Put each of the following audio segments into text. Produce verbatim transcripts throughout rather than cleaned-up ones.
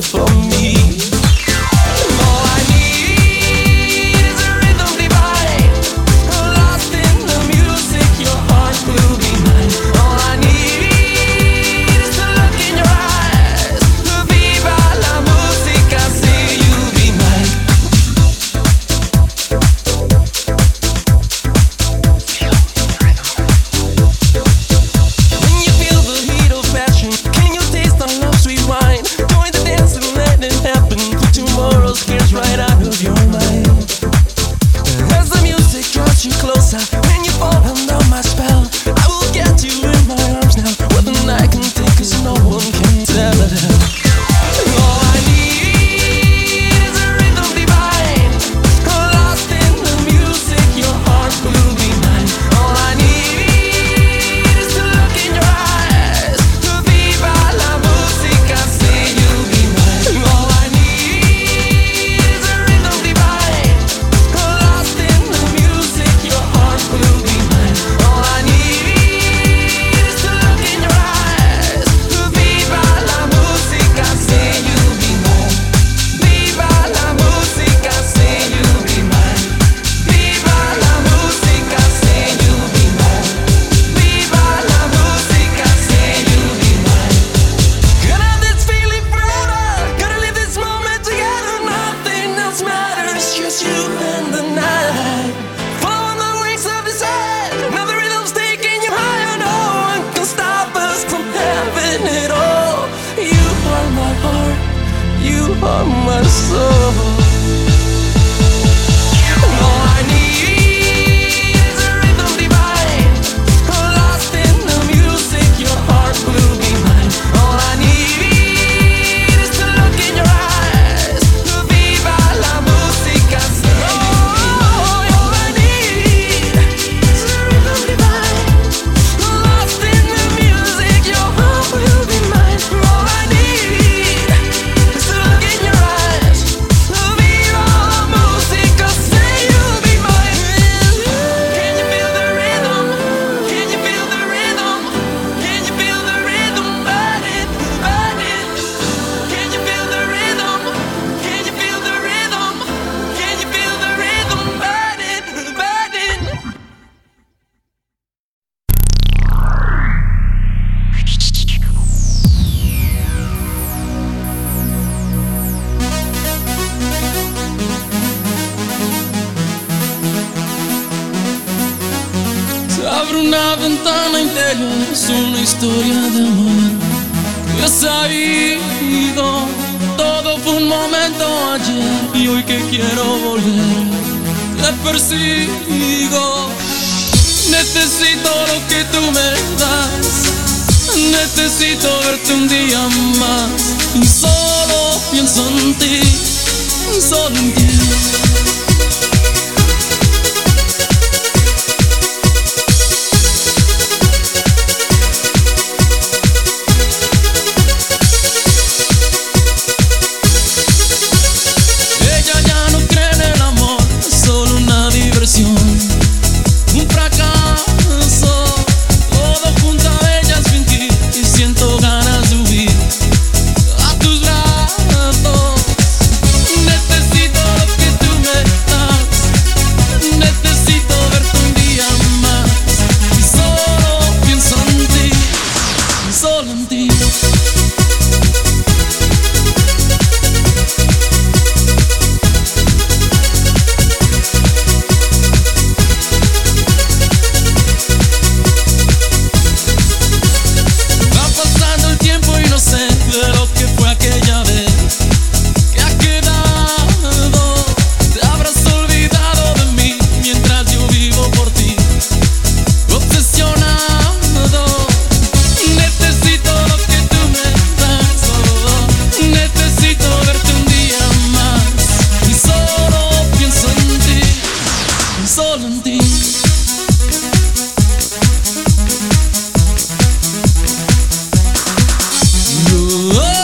for me. All I need is a rhythm divine, lost in the music, your heart will be mine. All I need is to look in your eyes, viva la música, say you'll be mine. When you feel the heat of passion, can you taste our love sweet wine? Join the dance and let it happen, put tomorrow's cares right out of your mind. As the music draws you closer, when you fall under my spell, I will get you in my arms now. What the night can take, cause no one can tell it. All I need is a rhythm divine, lost in the music, your heart will be mine. All I need is to look in your eyes, viva la música, say you'll be mine. All I need is a rhythm divine, lost in the music, your heart will be mine. All I need is to look in your eyes, viva la música, say you'll be mine. Viva la música, say you'll be mine. Viva la música, say you'll be mine. Viva la música, say you'll be mine. Gonna have this feeling forever, gonna live this moment together, nothing else matters, just you and the night. Following the wings of the sun, now the rhythm's taking you higher, no one can stop us from having it all. You are my heart, you are my soul. All I need is a rhythm divine, lost in the music, your heart will be mine. All I need is to look in your eyes, viva la música, say you'll be mine. All I need is a rhythm divine, lost in the music, your heart will be mine. All I need is to look in your eyes, viva la música, say you'll be mine. Can you feel the rhythm? Can you feel the rhythm? Can you feel the rhythm? Bite it, bite it. Can you feel the rhythm? Can you feel the rhythm? Can you feel the rhythm? Bite it, bite it. Se abre una ventana interior, es una historia de amor. Yo he sabido, todo fue un momento ayer, y hoy que quiero volver, te persigo. Necesito lo que tú me das, necesito verte un día más, y solo pienso en ti, solo en ti. Ella ya no cree en el amor, es solo una diversión, un fracaso. Todo junto a ella es fingir, y siento ganas de huir a tus brazos. Necesito lo que tú me das, necesito verte un día más, y solo pienso en ti, solo en ti. Va pasando el tiempo y no sé de lo que fue aquella vez que ha quedado. Te habrás olvidado de mí mientras yo vivo por ti, obsesionado. Necesito lo que tú me das, oh, necesito verte un día más, y solo pienso en ti, solo en ti. Oh,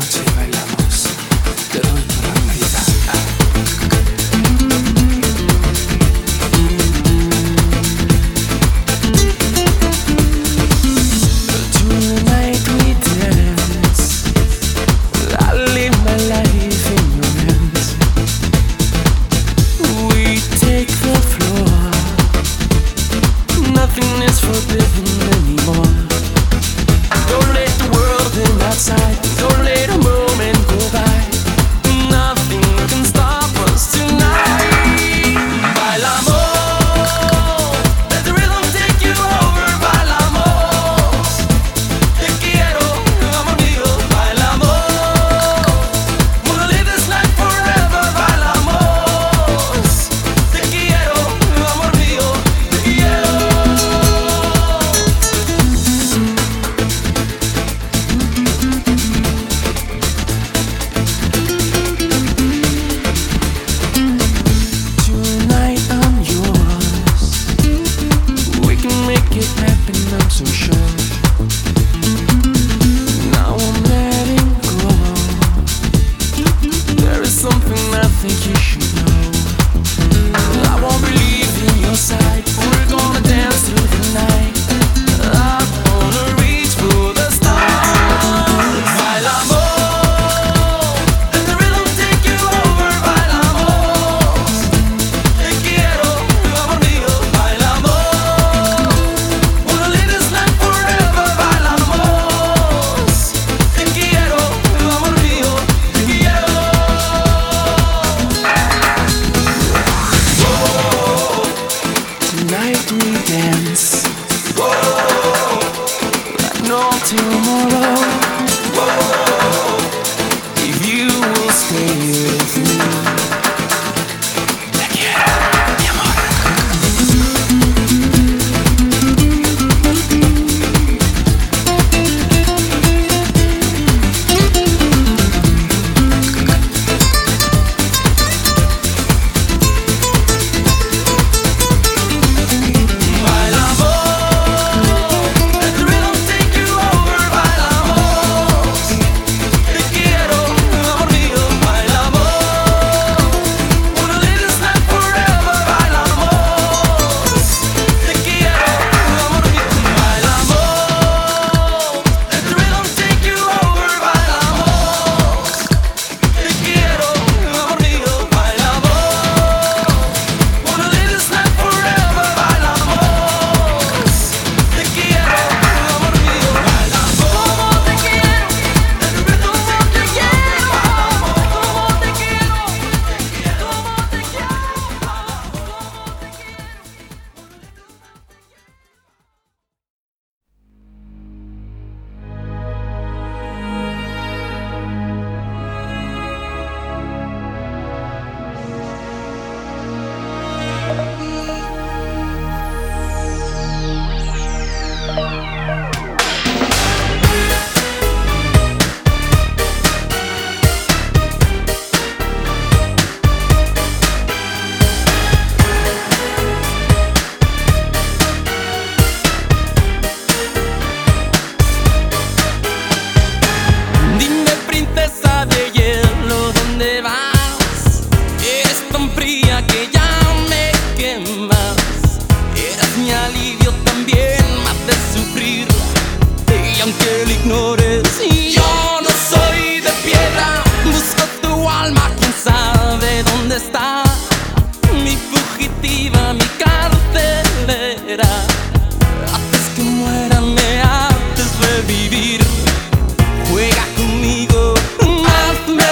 Juega conmigo, hazme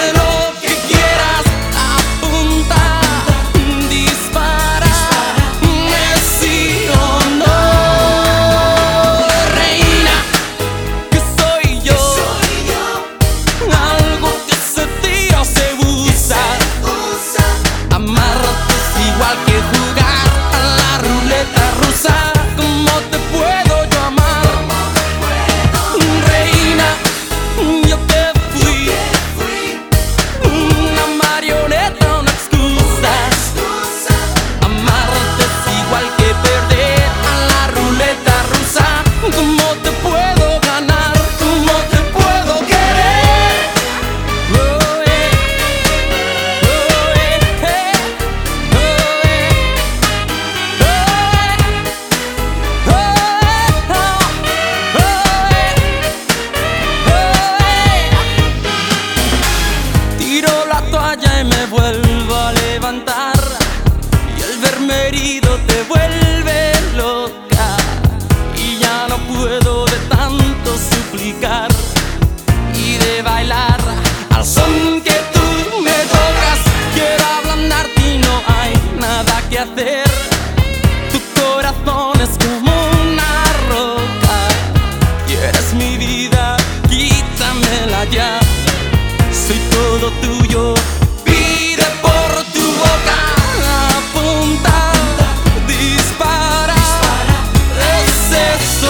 falla y me vuelvo a levantar, y el verme herido te vuelve loca, y ya no puedo de tanto suplicar y de bailar al son que tú me tocas. Quiero ablandarte y no hay nada que hacer. Tu corazón es como una roca y eres mi vida, quítamela ya. Soy todo tuyo, pide por tu boca, apunta, dispara, es eso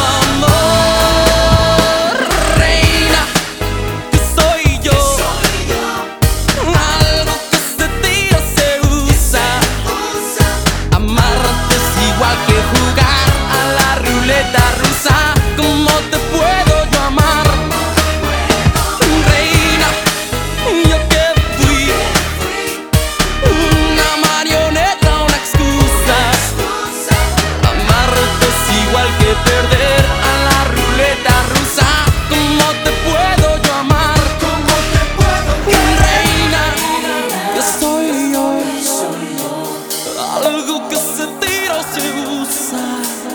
amor, reina, que soy yo, algo que se tira se usa, amarte es igual que jugar a la ruleta rusa. ¿Cómo te puedo yo amar? Reina, yo que fui una marioneta, una excusa. Amarte es igual que perder a la ruleta rusa. ¿Cómo te puedo yo amar? Reina, yo soy yo, algo que se tira o se usa.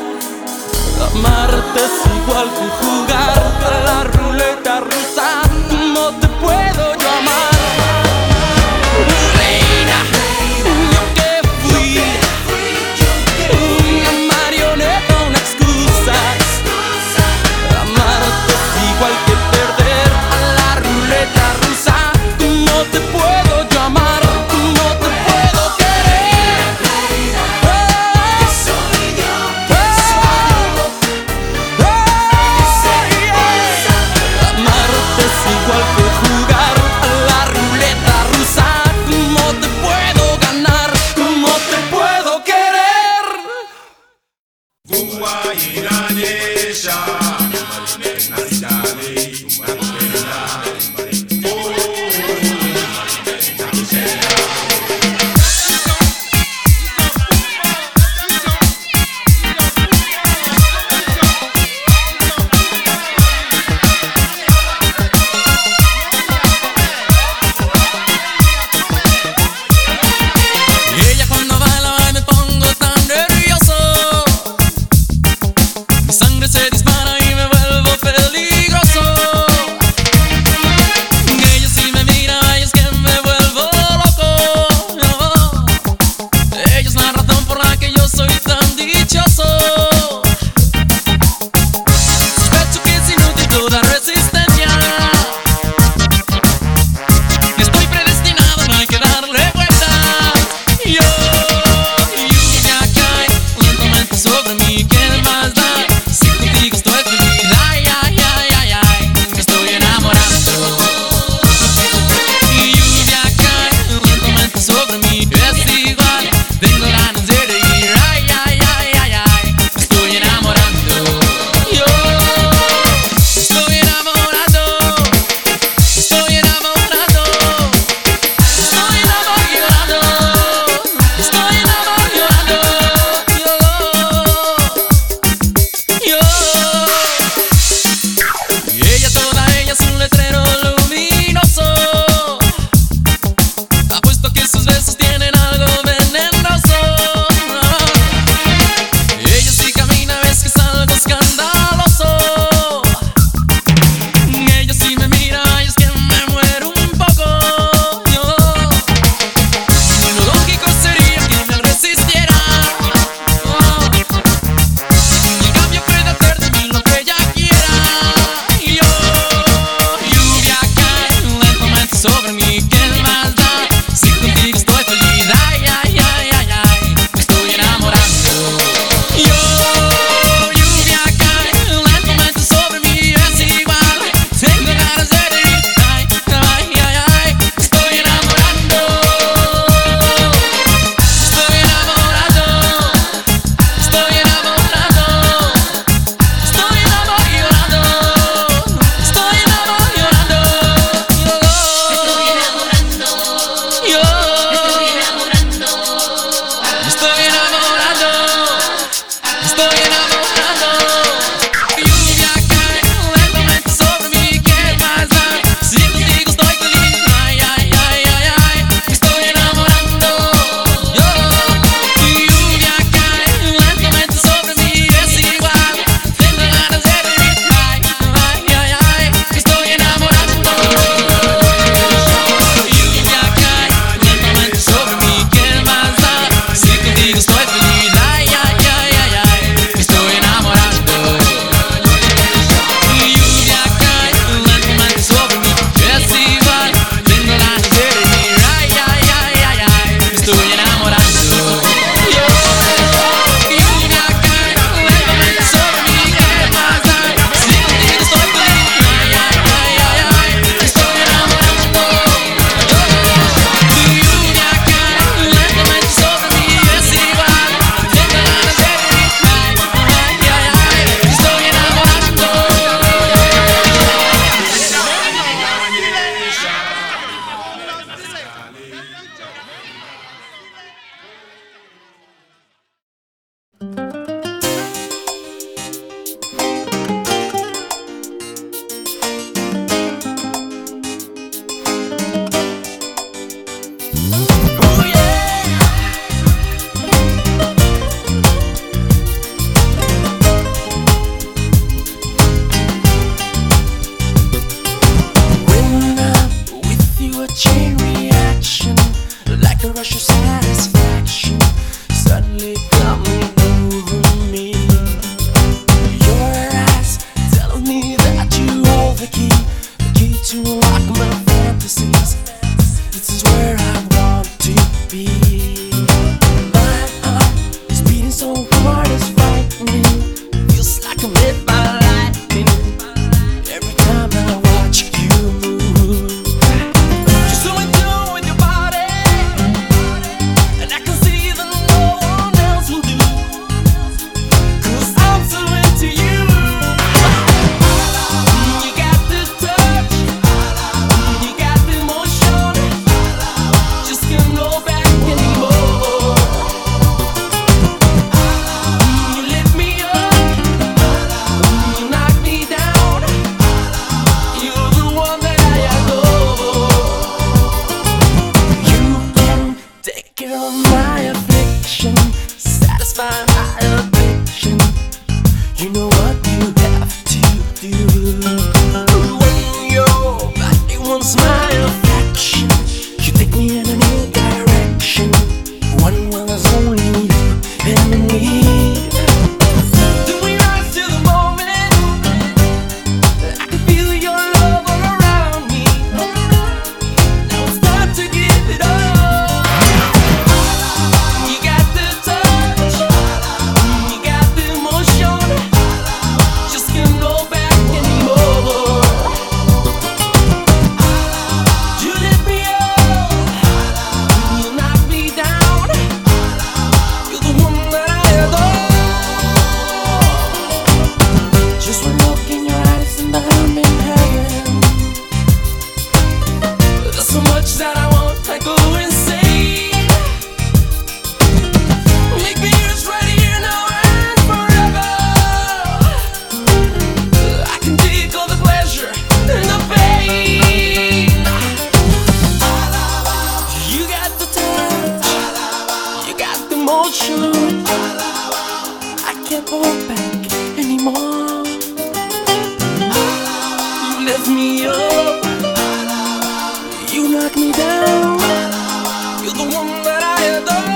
Amarte es igual que jugar a la ruleta rusa. ¿Cómo te puedo yo amar? Reina, yo que fui una marioneta, una excusa. Amarte es igual que perder a la ruleta rusa. ¿Cómo te puedo yo amar? ¿Cómo te puedo querer? Amarte es igual que jugar a la ruleta rusa. ¿Cómo te puedo ganar? ¿Cómo te puedo querer? rush of satisfaction suddenly coming over me. Your eyes telling me that you hold the key, the key to unlock my fantasies. This is where I want to be. My heart is beating so hard it's frightening. Feels like I'm hit by lightning every time I watch you move. You're so in tune with your body, and I can see that no one else will do. 'Cause I'm so into you. You got the touch, you got the emotion. Just can't go back anymore. You lift me up, you knock me down. You're the one that I adore. You can take care of my affliction, satisfy my addiction. You know what you have to do. When your body wants my affection, you take me in a new direction. One where there's only you and me. Then we rise to the moment. I can feel your love all around me. Now it's time to give it up. You got the touch, you got the emotion. Just can't go back anymore. You lift me up, you knock me down. You're the one that I adore. Just one look in your eyes and I'm in heaven. There's so much that I want, I go insane. Make me yours right here now and forever. I can take all the pleasure and the pain. You got the touch, you got the motion. I can't hold back anymore. You lift me up, you knock me down. You're the one that I adore.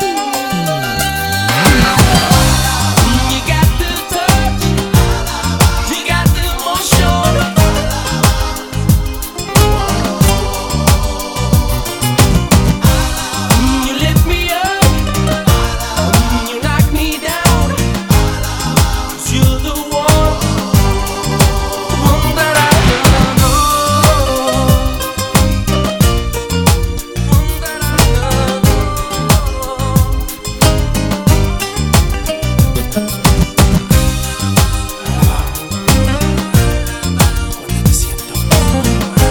You got the touch, you got the emotion. You lift me up, you knock me down. 'Cause you're the one, the one that I adore. One that I adore. Cuando me siento mal.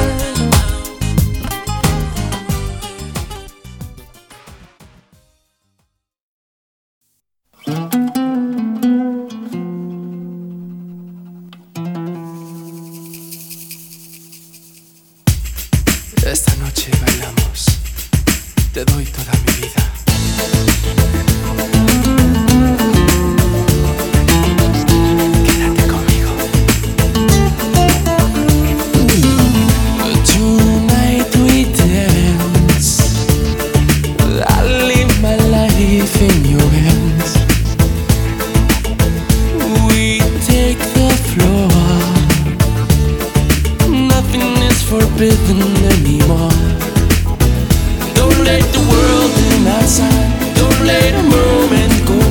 Esta noche bailamos, te doy toda mi vida. Quédate conmigo. Tonight we dance. I live my life in your hands. We take the floor. Nothing is forbidden anymore. Don't let the world in outside. Don't let a moment go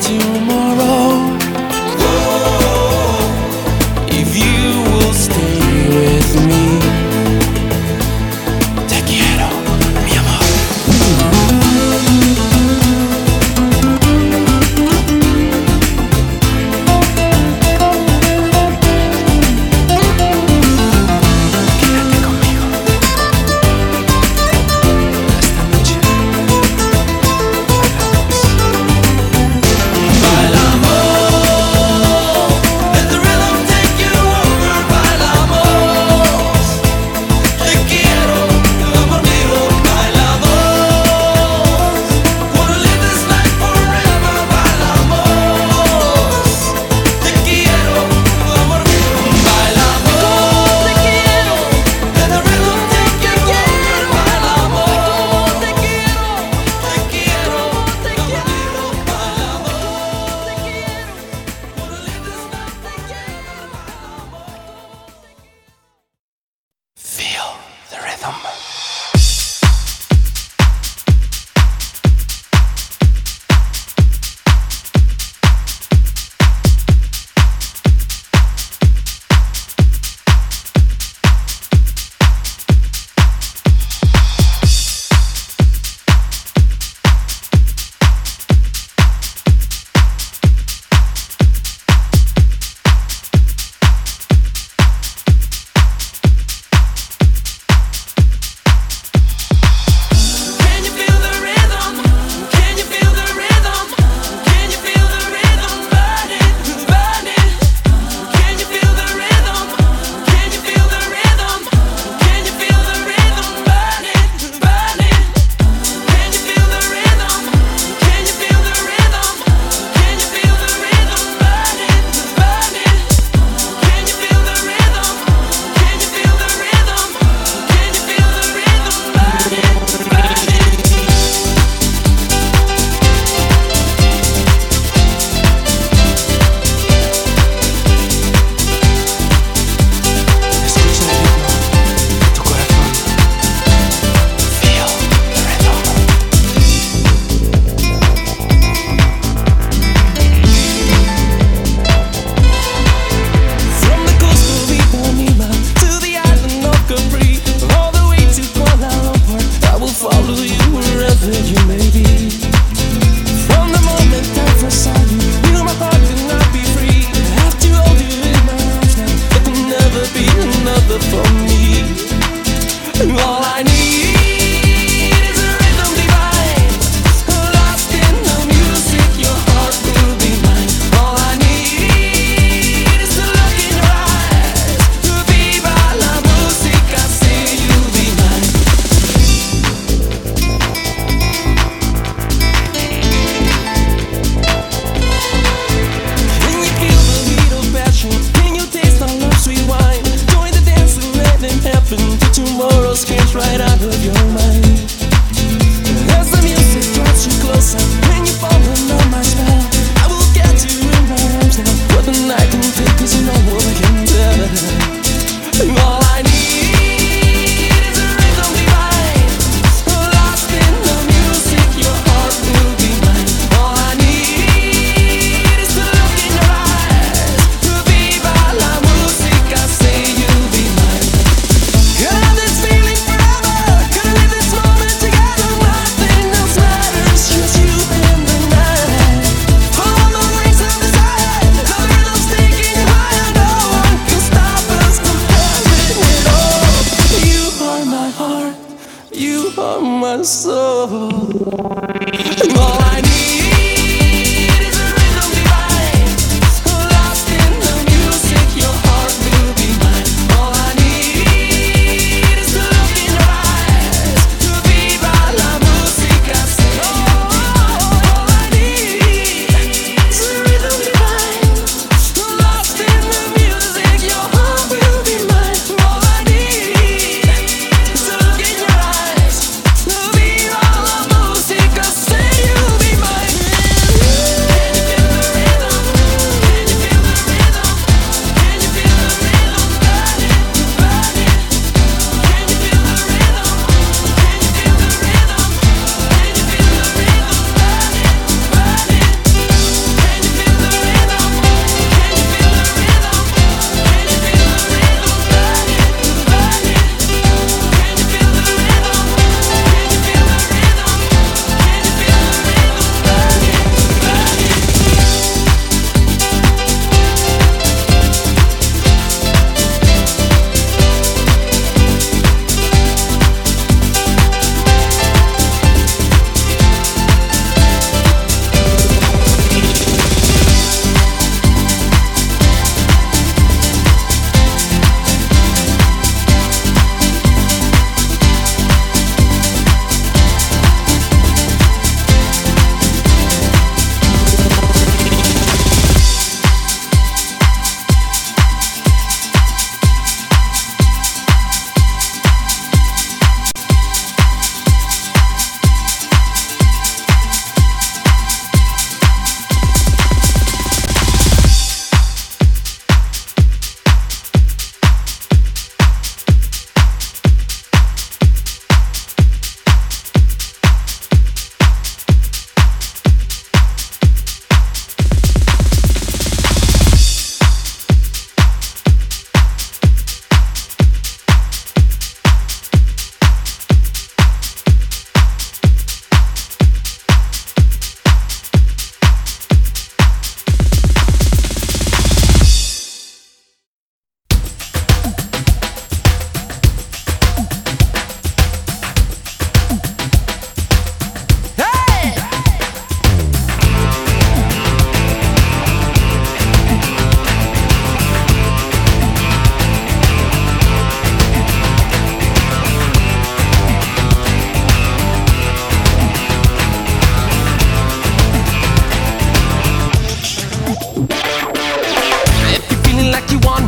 tomorrow. If you will stay with me. Te quiero, mi amor. Quédate conmigo. Esta noche bailamos. Bailamos.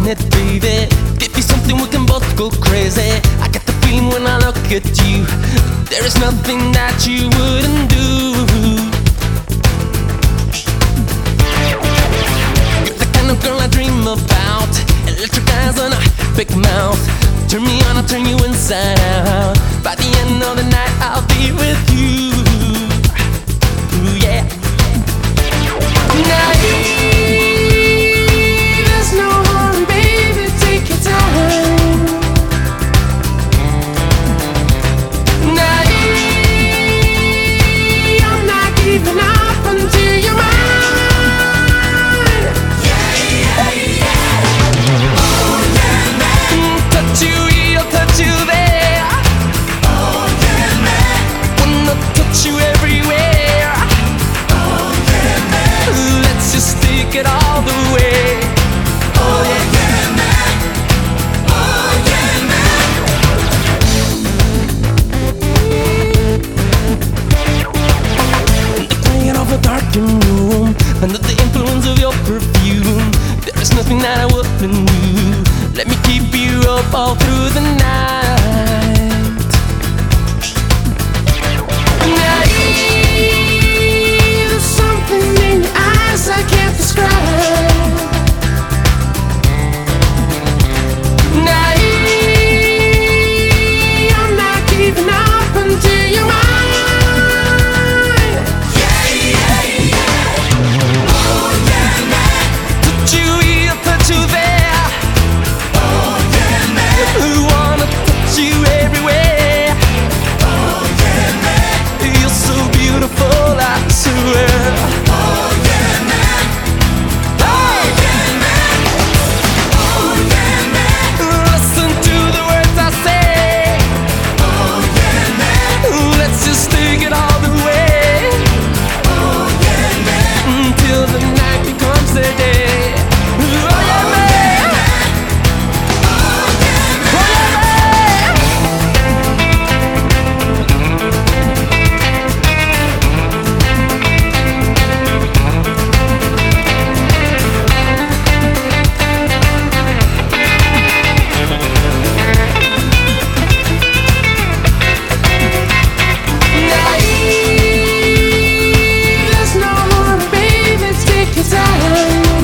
want it, baby. Give me something we can both go crazy. I get the feeling when I look at you, there is nothing that you wouldn't do. You're the kind of girl I dream about. Electric eyes and a big mouth. Turn me on, I'll turn you inside out. By the end of the night, I'll be with you. Ooh, yeah. Now, there's no hurry, baby, take your time. Now, I'm not giving up until you're mine. Yeah, yeah, yeah. Oh, yeah, man. Touch you here, touch you there. Oh, yeah, man. Wanna touch you everywhere. Oh, yeah, man. Let's just take it all the way. Oh, yeah, yeah, man. Oh, yeah, man. The quiet of a darkened room, under the influence of your perfume, there is nothing that I wouldn't do. Let me keep you up all through the night. Now, there's something in your eyes I can't describe. Now, I'm not giving up until you're mine. Yeah, yeah, yeah. Oh, yeah, man. Touch you here, touch you there. Oh, yeah, man. Who wanna touch you everywhere? Oh, yeah, man. You're so beautiful, I swear. Oh, yeah, man. Oh, yeah, man. Oh, yeah, man. Listen to the words I say. Oh, yeah, man. Let's just take it all the way. Oh, yeah, man. Until the night becomes the day. Oh, yeah, man. Oh, yeah, man. There's no hurry, baby, take your time.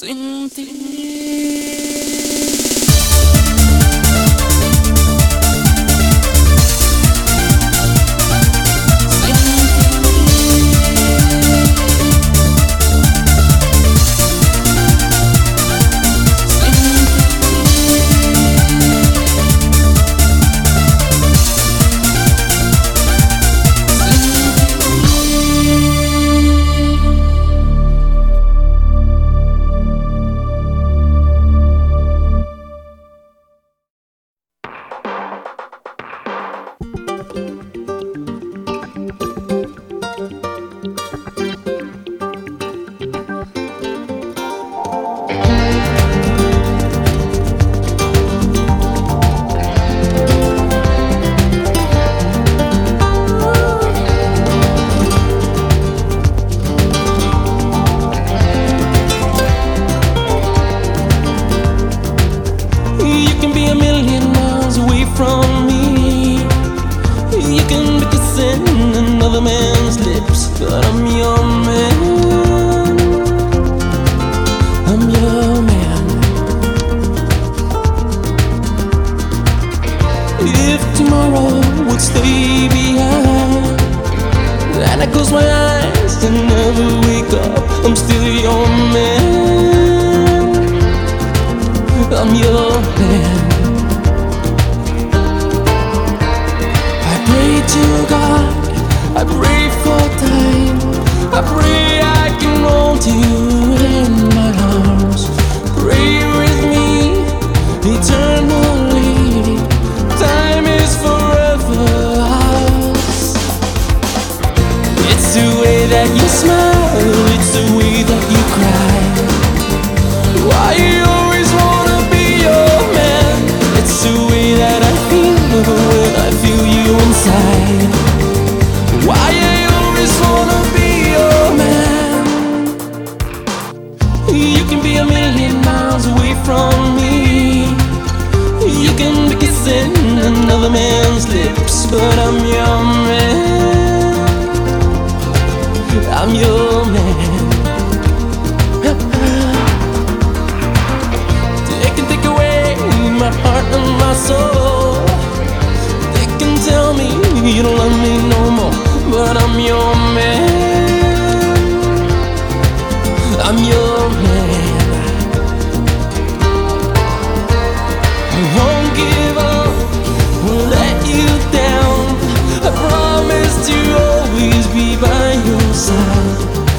sin ti. But I'm your man. I'm your man. If tomorrow would stay behind, and I close my eyes and never wake up, I'm still your man. I'm your man. I pray to God, I pray for time, I pray I can hold you in my arms. Pray with me eternally, time is forever ours. It's the way that you smile, it's the way that you cry. Why you always wanna be your man? It's the way that I feel when I feel you inside. Why I always wanna be your man. You can be a million miles away from me, you can be kissing another man's lips, but I'm your man. I'm your man. They can take away my heart and my soul, they can tell me you don't love me no more, but I'm your man. I'm your man. I won't give up, won't let you down. I promise to always be by your side.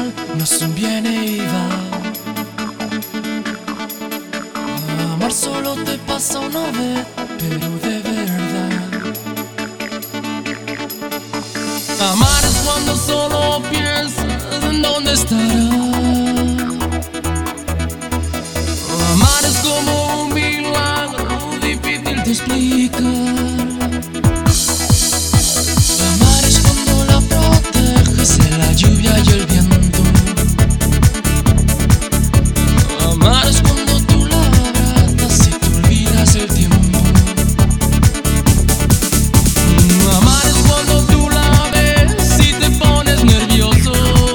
final no es un viene y va. Amar solo te pasa una vez, pero de verdad. Amar es cuando solo piensas en dónde estará. Amar es como un milagro difícil de explicar. Amar es cuando la proteges de la lluvia y el viento. Amar es cuando tú la abrazas y te olvidas el tiempo. Amar es cuando tú la ves y te pones nervioso.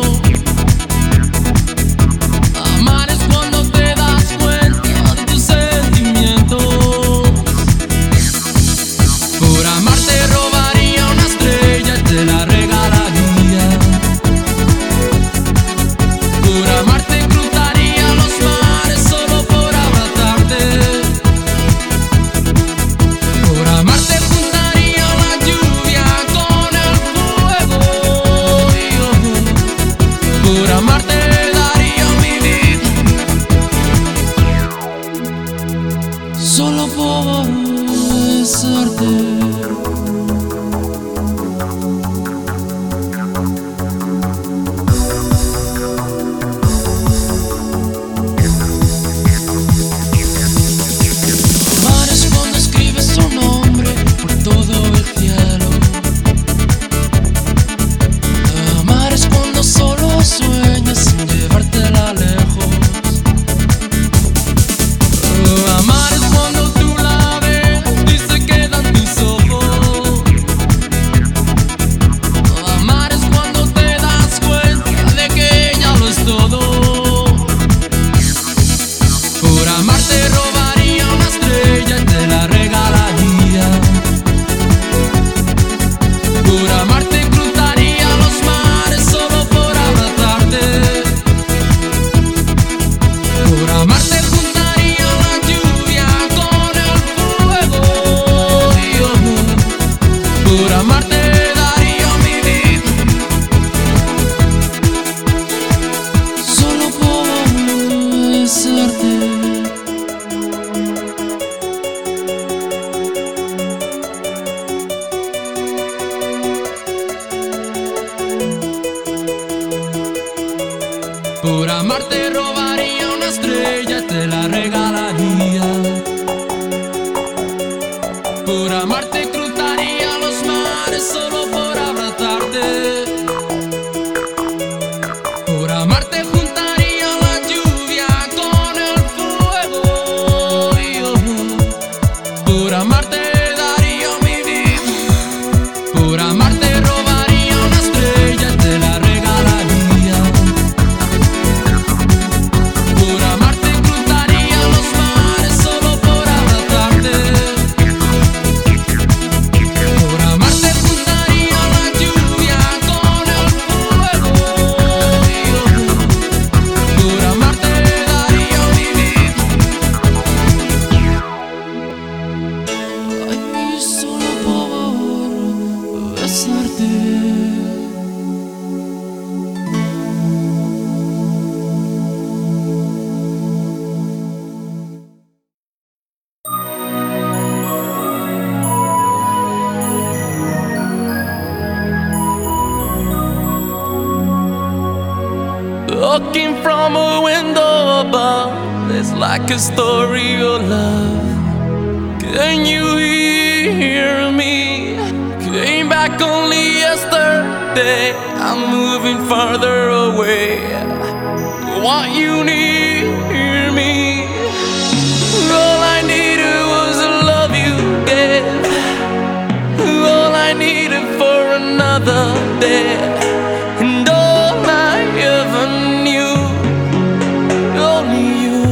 Amar es cuando te das cuenta de tus sentimientos. Por amar te robaría una estrella y te la regalaría. Por amar te cruzaría los mares solo por abrazarte. Por amar te juntaría la lluvia con el fuego. Por amar te daría mi vida solo por besarte. Amar es cuando escribes su nombre por todo el cielo. Amar es cuando solo sueñas sin llevártela lejos. Amar es cuando tú la ves y se quedan tus ojos. Amar es cuando te das cuenta de que ella lo es todo. Por amar te robaría una estrella y te la regalaría. Por amar te cruzaría los mares solo por abrazarte. Por amar te juntaría la lluvia con el fuego. Por amar te daría mi vida solo por besarte. Por amar te robaría una estrella y te la regalaría. Por amar te cruzaría los mares solo por abrazarte. Por amar te juntaría la lluvia con el fuego. Por amar te daría mi vida. Por amar te robaría una estrella y te la regalaría. Por amar te cruzaría los mares solo por abrazarte. Por amar te juntaría la lluvia con el fuego. Por amar te daría mi vida. Ay, solo por besarte. Looking from a window above, it's like a story of love. Can you hear me? Came back only yesterday. I'm moving farther away. Want you near me? All I needed was the love you gave. All I needed for another day. And all I ever knew, only you.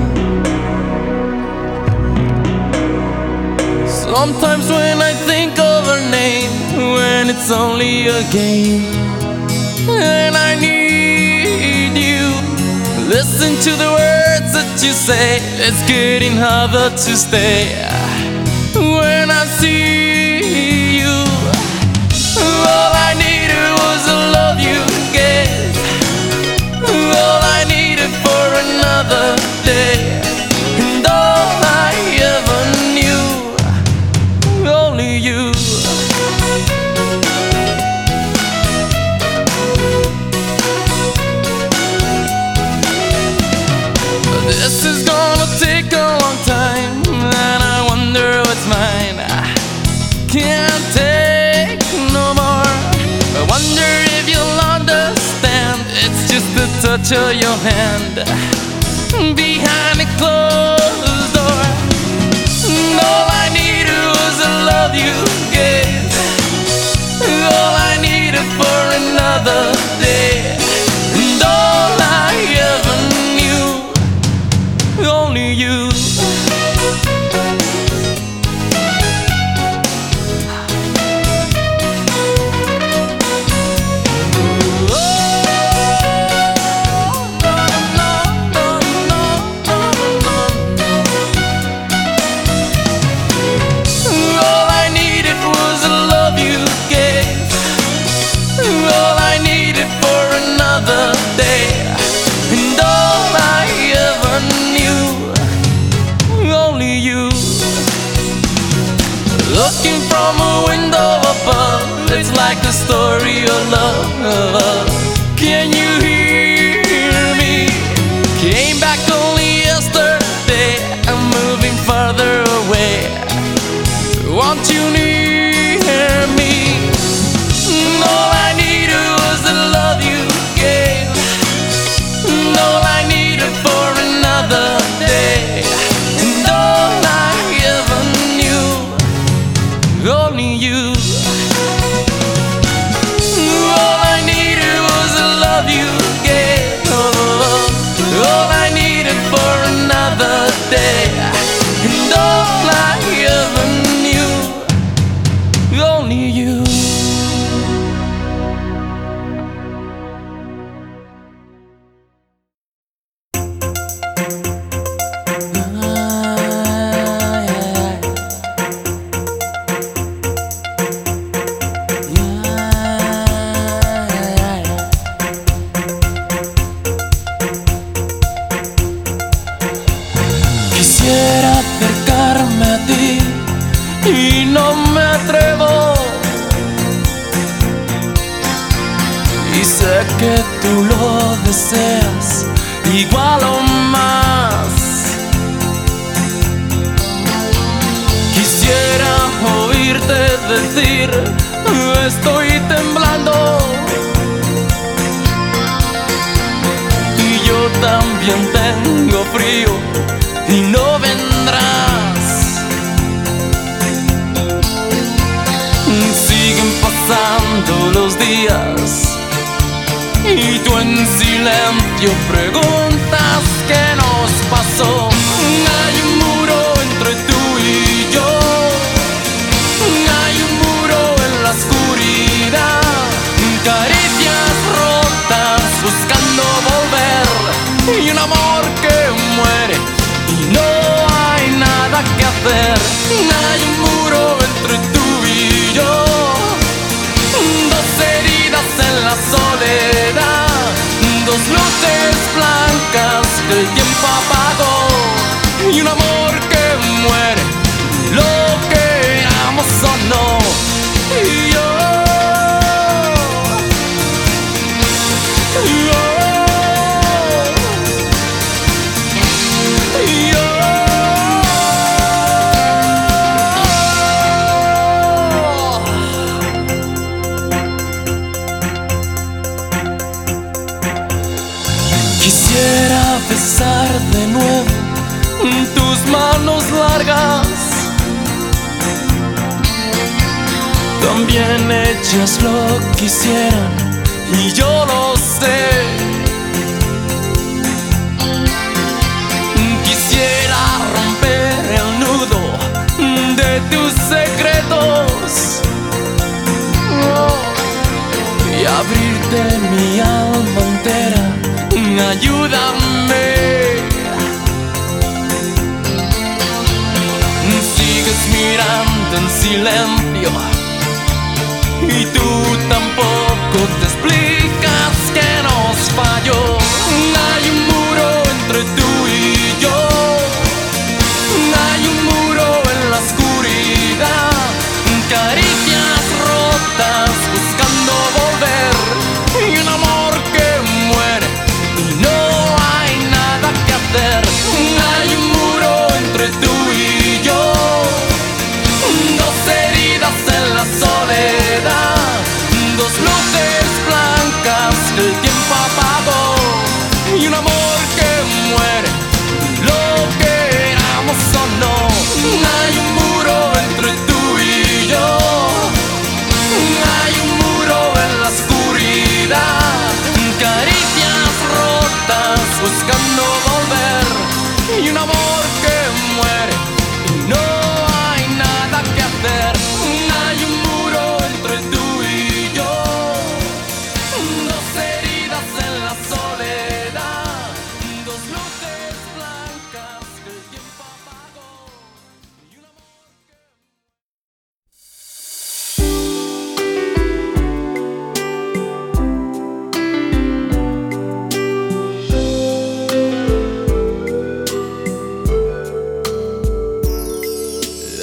Sometimes when I think of her name, when it's only a game, and I need you, listen to the words that you say. It's getting harder to stay. When I see you, all I needed was the love you gave. touch of your hand behind a closed door. And all I needed was the love you gave. All I needed for another day. And all I ever knew, only you. Looking from a window above, it's like a story of love. Can you hear me? Came back only yesterday, I'm moving farther away. Won't you hear me? All I needed was the love you gave. All I needed for another day. And all I ever knew, only you. All I needed was the love you gave. Oh, all I needed for another day. And all I ever knew, only you. Quisiera acercarme a ti y no me atrevo. Y sé que tú lo deseas igual o más. Quisiera oírte decir, estoy temblando. Y yo también tengo frío y no vendrás. Siguen pasando los días y tú en silencio preguntas qué nos pasó. Hay un muro entre tú y yo, hay un muro en la oscuridad, caricias rotas buscando volver y un amor que muere y no hay nada que hacer. Hay un muro entre tú y yo, dos heridas en la soledad, dos luces blancas que el tiempo apagó y un amor que muere, lo queramos o no. Y yo, y yo quisiera besar de nuevo tus manos largas, también ellas lo quisieran y yo lo sé. Quisiera romper el nudo de tus secretos, oh, y abrirte mi alma entera. Ayúdame. Sigues mirando en silencio y tú tampoco te explicas que nos falló. Hay un muro entre tú y yo, hay un muro en la oscuridad, caricias rotas buscando volver y un amor que muere y no hay nada que hacer. Hay un muro entre tú y yo, dos heridas en la soledad, dos luces blancas que el tiempo apagó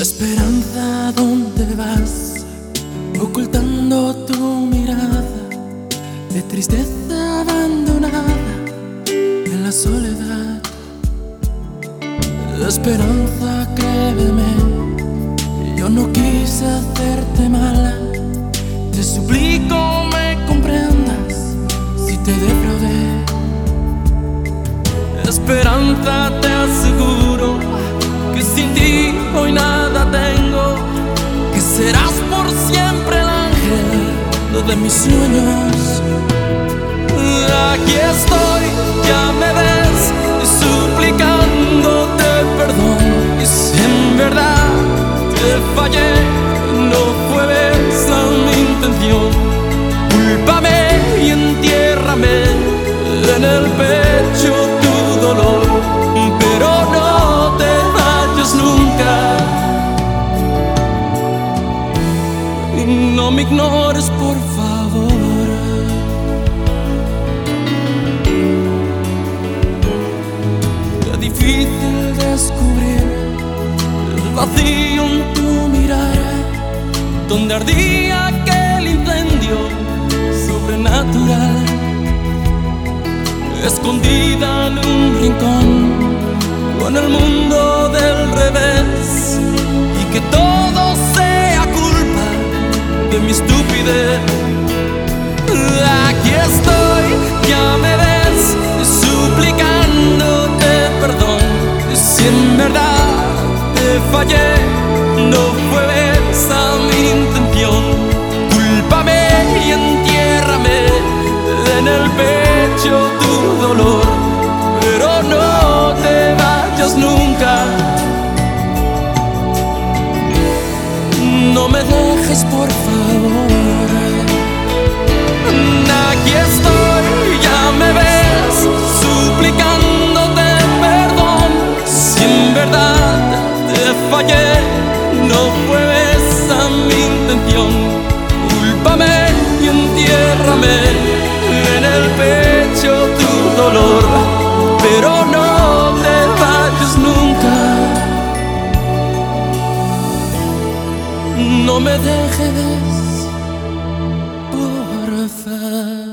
Esperanza, ¿dónde vas? Ocultando tu mirada de tristeza abandonada en la soledad. Esperanza, créeme, yo no quise hacerte mala. Te suplico me comprendas si te defraudé. Esperanza, te aseguro que sin ti hoy nada tengo, que serás por siempre el ángel de mis sueños. Aquí estoy, ya me ves, suplicándote perdón. Y si en verdad te fallé, no fue esa mi intención. Cúlpame y entiérrame en el pecho tu dolor, pero no te vayas nunca. No me ignores, por favor. Es difícil descubrir el vacío en tu mirada, donde ardía aquel incendio sobrenatural, escondida en un rincón con el mundo del revés, y que todo sea culpa de mi estupidez. Aquí estoy, ya me ves, suplicándote perdón. Si en verdad te fallé, no fue esa mi intención. Cúlpame y entiérrame en el pecho tu dolor, pero no te vayas nunca. No me dejes, por favor. Aquí estoy, ya me ves, suplicándote perdón. Si en verdad te fallé, no fue esa mi intención. Cúlpame y entiérrame en el pecho tu dolor, pero no te vayas nunca. No me dejes, por favor.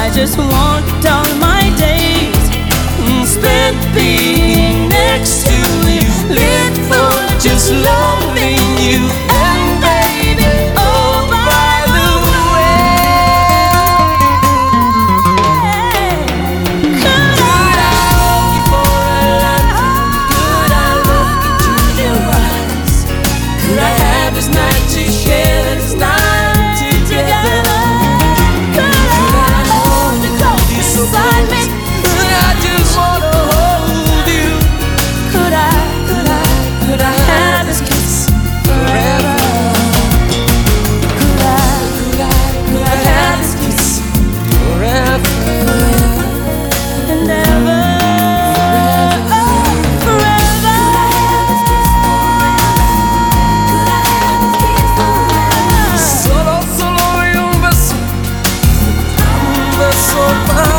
I just want all my days spent being next to you, live for just loving you. And baby, oh by the way, could I love you for a lifetime? Could I look into your eyes? Could I have this night to share this night together? Could I hold you close beside me? I just wanna hold you. Could I, could I, could I have this kiss forever? Could I, could I, could I have this kiss forever, forever and ever, forever, forever? Could I have this kiss forever? Solo, solo y un beso, un beso más.